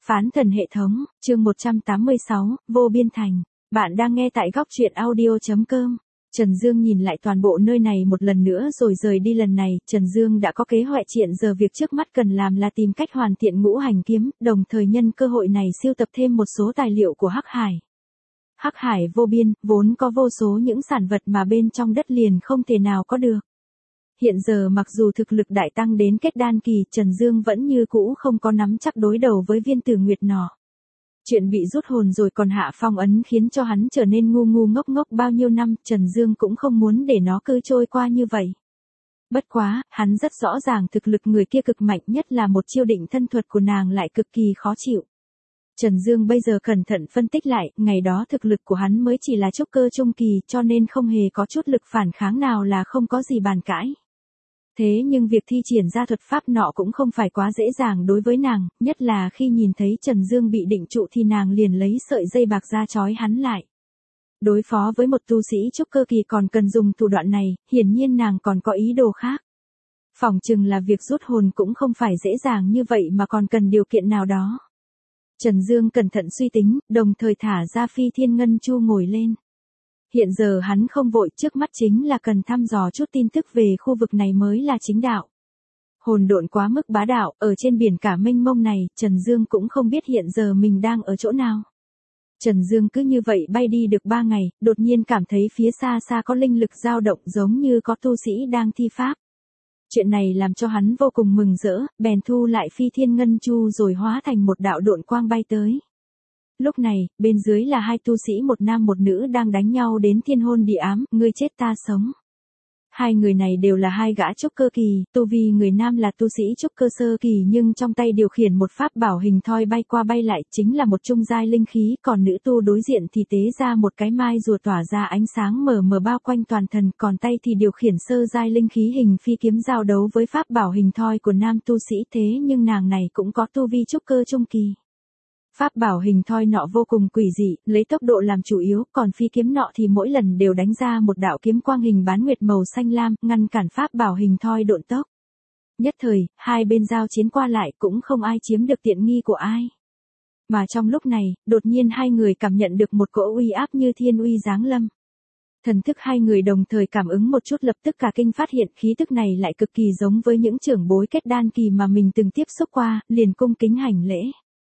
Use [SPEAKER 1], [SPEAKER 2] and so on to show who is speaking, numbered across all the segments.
[SPEAKER 1] Phán thần hệ thống, chương 186, vô biên thành. Bạn đang nghe tại góc truyện audio.com. Trần Dương nhìn lại toàn bộ nơi này một lần nữa rồi rời đi. Lần này, Trần Dương đã có kế hoạch, hiện giờ việc trước mắt cần làm là tìm cách hoàn thiện ngũ hành kiếm, đồng thời nhân cơ hội này sưu tập thêm một số tài liệu của Hắc Hải. Hắc Hải vô biên, vốn có vô số những sản vật mà bên trong đất liền không thể nào có được. Hiện giờ mặc dù thực lực đại tăng đến kết đan kỳ, Trần Dương vẫn như cũ không có nắm chắc đối đầu với viên tử nguyệt nỏ. Chuyện bị rút hồn rồi còn hạ phong ấn khiến cho hắn trở nên ngu ngu ngốc ngốc bao nhiêu năm, Trần Dương cũng không muốn để nó cứ trôi qua như vậy. Bất quá, hắn rất rõ ràng thực lực người kia cực mạnh, nhất là một chiêu định thân thuật của nàng lại cực kỳ khó chịu. Trần Dương bây giờ cẩn thận phân tích lại, ngày đó thực lực của hắn mới chỉ là trúc cơ trung kỳ, cho nên không hề có chút lực phản kháng nào, là không có gì bàn cãi. Thế nhưng việc thi triển ra thuật pháp nọ cũng không phải quá dễ dàng đối với nàng, nhất là khi nhìn thấy Trần Dương bị định trụ thì nàng liền lấy sợi dây bạc ra trói hắn lại. Đối phó với một tu sĩ trúc cơ kỳ còn cần dùng thủ đoạn này, hiển nhiên nàng còn có ý đồ khác. Phỏng chừng là việc rút hồn cũng không phải dễ dàng như vậy mà còn cần điều kiện nào đó. Trần Dương cẩn thận suy tính, đồng thời thả ra Phi Thiên Ngân Chu ngồi lên. Hiện giờ hắn không vội, trước mắt chính là cần thăm dò chút tin tức về khu vực này mới là chính đạo. Hồn độn quá mức bá đạo, ở trên biển cả mênh mông này, Trần Dương cũng không biết hiện giờ mình đang ở chỗ nào. Trần Dương cứ như vậy bay đi được 3 ngày, đột nhiên cảm thấy phía xa xa có linh lực dao động giống như có tu sĩ đang thi pháp. Chuyện này làm cho hắn vô cùng mừng rỡ, bèn thu lại Phi Thiên Ngân Chu rồi hóa thành một đạo độn quang bay tới. Lúc này, bên dưới là hai tu sĩ, một nam một nữ đang đánh nhau đến thiên hôn địa ám, ngươi chết ta sống. Hai người này đều là hai gã trúc cơ kỳ, tu vi người nam là tu sĩ trúc cơ sơ kỳ nhưng trong tay điều khiển một pháp bảo hình thoi bay qua bay lại, chính là một trung giai linh khí, còn nữ tu đối diện thì tế ra một cái mai rùa tỏa ra ánh sáng mờ mờ bao quanh toàn thân, còn tay thì điều khiển sơ giai linh khí hình phi kiếm giao đấu với pháp bảo hình thoi của nam tu sĩ, thế nhưng nàng này cũng có tu vi trúc cơ trung kỳ. Pháp bảo hình thoi nọ vô cùng quỷ dị, lấy tốc độ làm chủ yếu, còn phi kiếm nọ thì mỗi lần đều đánh ra một đạo kiếm quang hình bán nguyệt màu xanh lam, ngăn cản pháp bảo hình thoi độn tốc. Nhất thời, hai bên giao chiến qua lại cũng không ai chiếm được tiện nghi của ai. Mà trong lúc này, đột nhiên hai người cảm nhận được một cỗ uy áp như thiên uy giáng lâm. Thần thức hai người đồng thời cảm ứng một chút, lập tức cả kinh phát hiện khí tức này lại cực kỳ giống với những trưởng bối kết đan kỳ mà mình từng tiếp xúc qua, liền cung kính hành lễ.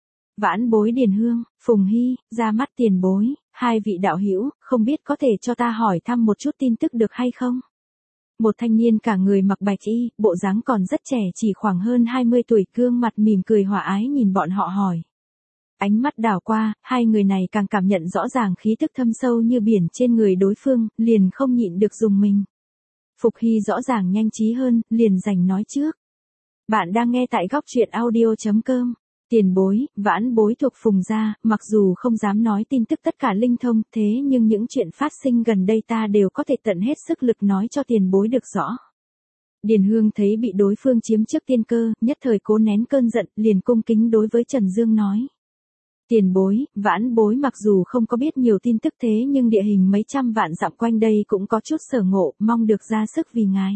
[SPEAKER 1] Vãn bối Điền Hương, Phùng Hy, ra mắt tiền bối, hai vị đạo hữu, không biết có thể cho ta hỏi thăm một chút tin tức được hay không? Một thanh niên cả người mặc bạch y, bộ dáng còn rất trẻ, chỉ khoảng hơn 20 tuổi, gương mặt mỉm cười hòa ái nhìn bọn họ hỏi. Ánh mắt đảo qua, hai người này càng cảm nhận rõ ràng khí tức thâm sâu như biển trên người đối phương, liền không nhịn được dùng mình. Phục Hy rõ ràng nhanh trí hơn, liền giành nói trước. Bạn đang nghe tại góc truyện audio.com. Tiền bối, vãn bối thuộc Phùng gia, mặc dù không dám nói tin tức tất cả linh thông, thế nhưng những chuyện phát sinh gần đây ta đều có thể tận hết sức lực nói cho tiền bối được rõ. Điền Hương thấy bị đối phương chiếm trước tiên cơ, nhất thời cố nén cơn giận, liền cung kính đối với Trần Dương nói. Tiền bối, vãn bối mặc dù không có biết nhiều tin tức thế nhưng địa hình mấy trăm vạn dặm quanh đây cũng có chút sở ngộ, mong được ra sức vì ngài.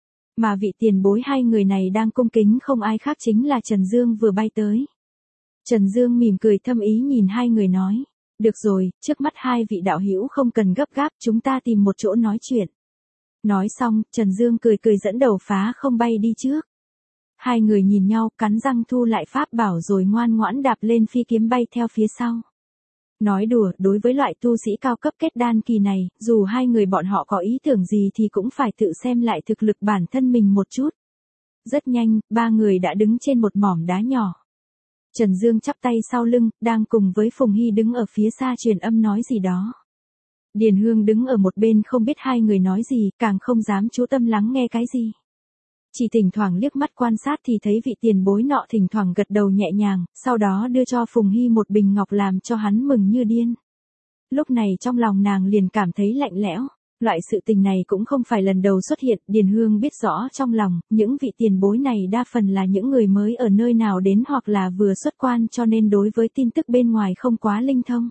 [SPEAKER 1] Mà vị tiền bối hai người này đang cung kính không ai khác chính là Trần Dương vừa bay tới. Trần Dương mỉm cười thâm ý nhìn hai người nói, được rồi, trước mắt hai vị đạo hữu không cần gấp gáp, chúng ta tìm một chỗ nói chuyện. Nói xong, Trần Dương cười cười dẫn đầu phá không bay đi trước. Hai người nhìn nhau, cắn răng thu lại pháp bảo rồi ngoan ngoãn đạp lên phi kiếm bay theo phía sau. Nói đùa, đối với loại tu sĩ cao cấp kết đan kỳ này, dù hai người bọn họ có ý tưởng gì thì cũng phải tự xem lại thực lực bản thân mình một chút. Rất nhanh, ba người đã đứng trên một mỏm đá nhỏ. Trần Dương chắp tay sau lưng, đang cùng với Phùng Hy đứng ở phía xa truyền âm nói gì đó. Điền Hương đứng ở một bên không biết hai người nói gì, càng không dám chú tâm lắng nghe cái gì. Chỉ thỉnh thoảng liếc mắt quan sát thì thấy vị tiền bối nọ thỉnh thoảng gật đầu nhẹ nhàng, sau đó đưa cho Phùng Hy một bình ngọc làm cho hắn mừng như điên. Lúc này trong lòng nàng liền cảm thấy lạnh lẽo. Loại sự tình này cũng không phải lần đầu xuất hiện, Điền Hương biết rõ trong lòng, những vị tiền bối này đa phần là những người mới ở nơi nào đến hoặc là vừa xuất quan cho nên đối với tin tức bên ngoài không quá linh thông.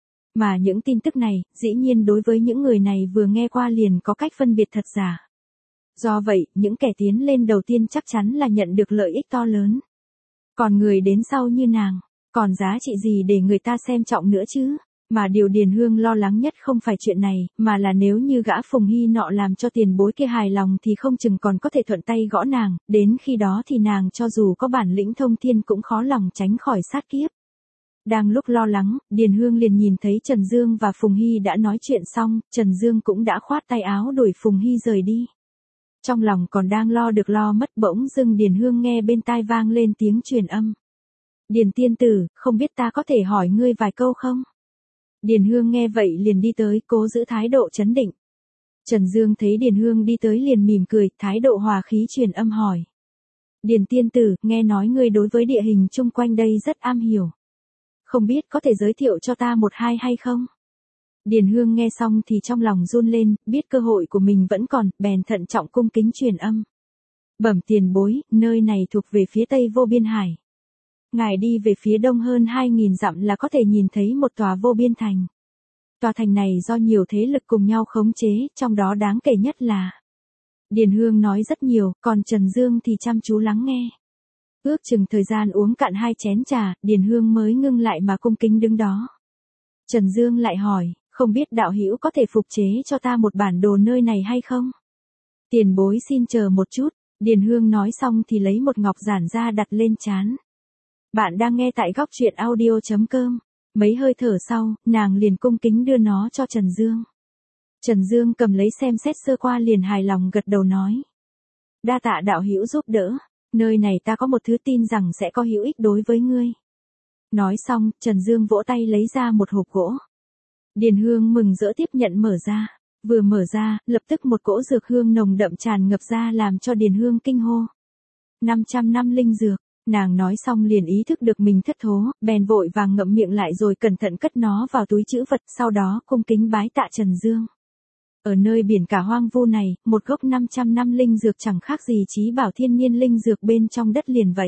[SPEAKER 1] Mà những tin tức này, dĩ nhiên đối với những người này vừa nghe qua liền có cách phân biệt thật giả. Do vậy, những kẻ tiến lên đầu tiên chắc chắn là nhận được lợi ích to lớn. Còn người đến sau như nàng, Còn giá trị gì để người ta xem trọng nữa chứ? Mà điều Điền Hương lo lắng nhất không phải chuyện này, mà là nếu như gã Phùng Hy nọ làm cho tiền bối kia hài lòng thì không chừng còn có thể thuận tay gõ nàng, đến khi đó thì nàng cho dù có bản lĩnh thông thiên cũng khó lòng tránh khỏi sát kiếp. Đang lúc lo lắng, Điền Hương liền nhìn thấy Trần Dương và Phùng Hy đã nói chuyện xong, Trần Dương cũng đã khoát tay áo đuổi Phùng Hy rời đi. Trong lòng còn đang lo được lo mất, bỗng dưng Điền Hương nghe bên tai vang lên tiếng truyền âm. Điền tiên tử, không biết ta có thể hỏi ngươi vài câu không? Điền Hương nghe vậy liền đi tới, cố giữ thái độ trấn định. Trần Dương thấy Điền Hương đi tới liền mỉm cười, thái độ hòa khí truyền âm hỏi. Điền tiên tử, nghe nói ngươi đối với địa hình chung quanh đây rất am hiểu. Không biết có thể giới thiệu cho ta một hai hay không? Điền Hương nghe xong thì trong lòng run lên, biết cơ hội của mình vẫn còn, bèn thận trọng cung kính truyền âm. Bẩm tiền bối, nơi này thuộc về phía tây Vô Biên Hải. Ngài đi về phía đông hơn 2.000 dặm là có thể nhìn thấy một tòa Vô Biên Thành. Tòa thành này do nhiều thế lực cùng nhau khống chế, trong đó đáng kể nhất là... Điền Hương nói rất nhiều, còn Trần Dương thì chăm chú lắng nghe. Ước chừng thời gian uống cạn 2 chén trà, Điền Hương mới ngưng lại mà cung kính đứng đó. Trần Dương lại hỏi, không biết đạo hữu có thể phục chế cho ta một bản đồ nơi này hay không? Tiền bối xin chờ một chút, Điền Hương nói xong thì lấy một ngọc giản ra đặt lên trán. Bạn đang nghe tại góc truyện audio.com. Mấy hơi thở sau, nàng liền cung kính đưa nó cho Trần Dương. Trần Dương cầm lấy xem xét sơ qua liền hài lòng gật đầu nói. Đa tạ đạo hữu giúp đỡ, nơi này ta có một thứ tin rằng sẽ có hữu ích đối với ngươi. Nói xong, Trần Dương vỗ tay lấy ra một hộp gỗ. Điền Hương mừng rỡ tiếp nhận mở ra. Vừa mở ra, lập tức một cỗ dược hương nồng đậm tràn ngập ra làm cho Điền Hương kinh hô. 500 năm linh dược. Nàng nói xong liền ý thức được mình thất thố, bèn vội vàng ngậm miệng lại rồi cẩn thận cất nó vào túi trữ vật, sau đó cung kính bái tạ Trần Dương. Ở nơi biển cả hoang vu này, một gốc 500 năm linh dược chẳng khác gì chí bảo thiên nhiên linh dược bên trong đất liền vậy.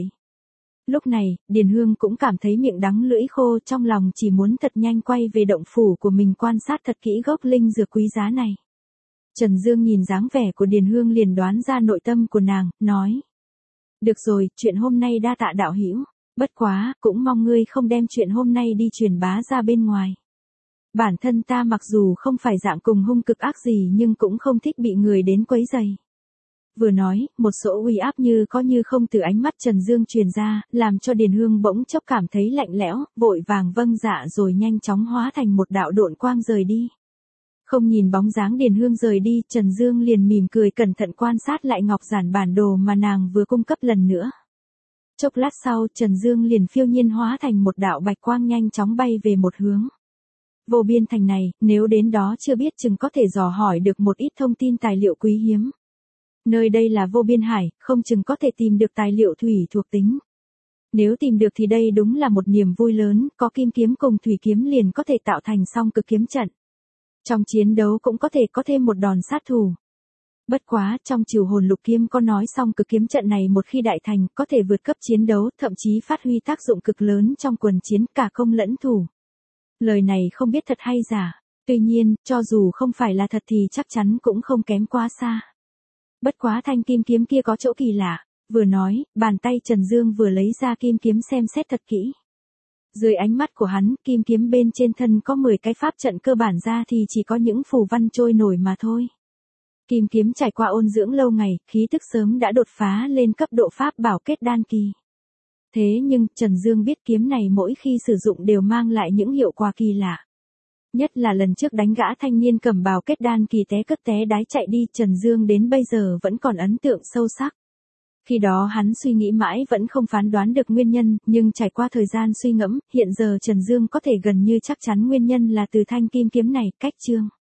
[SPEAKER 1] Lúc này, Điền Hương cũng cảm thấy miệng đắng lưỡi khô, trong lòng chỉ muốn thật nhanh quay về động phủ của mình quan sát thật kỹ gốc linh dược quý giá này. Trần Dương nhìn dáng vẻ của Điền Hương liền đoán ra nội tâm của nàng, nói. Được rồi, chuyện hôm nay đa tạ đạo hữu, bất quá, cũng mong ngươi không đem chuyện hôm nay đi truyền bá ra bên ngoài. Bản thân ta mặc dù không phải dạng cùng hung cực ác gì nhưng cũng không thích bị người đến quấy rầy. Vừa nói, một số uy áp như có như không từ ánh mắt Trần Dương truyền ra, làm cho Điền Hương bỗng chốc cảm thấy lạnh lẽo, vội vàng vâng dạ rồi nhanh chóng hóa thành một đạo độn quang rời đi. Không nhìn bóng dáng Điền Hương rời đi, Trần Dương liền mỉm cười cẩn thận quan sát lại ngọc giản bản đồ mà nàng vừa cung cấp lần nữa. Chốc lát sau, Trần Dương liền phiêu nhiên hóa thành một đạo bạch quang nhanh chóng bay về một hướng. Vô Biên Thành này, nếu đến đó chưa biết chừng có thể dò hỏi được một ít thông tin tài liệu quý hiếm. Nơi đây là Vô Biên Hải, không chừng có thể tìm được tài liệu thủy thuộc tính. Nếu tìm được thì đây đúng là một niềm vui lớn, có kim kiếm cùng thủy kiếm liền có thể tạo thành song cực kiếm trận. Trong chiến đấu cũng có thể có thêm một đòn sát thủ. Bất quá, trong Trừ Hồn Lục Kiếm có nói song cực kiếm trận này một khi đại thành, có thể vượt cấp chiến đấu, thậm chí phát huy tác dụng cực lớn trong quần chiến cả công lẫn thủ. Lời này không biết thật hay giả, tuy nhiên, cho dù không phải là thật thì chắc chắn cũng không kém quá xa. Bất quá thanh kim kiếm kia có chỗ kỳ lạ, vừa nói, bàn tay Trần Dương vừa lấy ra kim kiếm xem xét thật kỹ. Dưới ánh mắt của hắn, kim kiếm bên trên thân có 10 cái pháp trận cơ bản ra thì chỉ có những phù văn trôi nổi mà thôi. Kim kiếm trải qua ôn dưỡng lâu ngày, khí tức sớm đã đột phá lên cấp độ pháp bảo kết đan kỳ. Thế nhưng, Trần Dương biết kiếm này mỗi khi sử dụng đều mang lại những hiệu quả kỳ lạ. Nhất là lần trước đánh gã thanh niên cầm bào kết đan kỳ té cất té đái chạy đi, Trần Dương đến bây giờ vẫn còn ấn tượng sâu sắc. Khi đó hắn suy nghĩ mãi vẫn không phán đoán được nguyên nhân, nhưng trải qua thời gian suy ngẫm, hiện giờ Trần Dương có thể gần như chắc chắn nguyên nhân là từ thanh kim kiếm này, cách chương.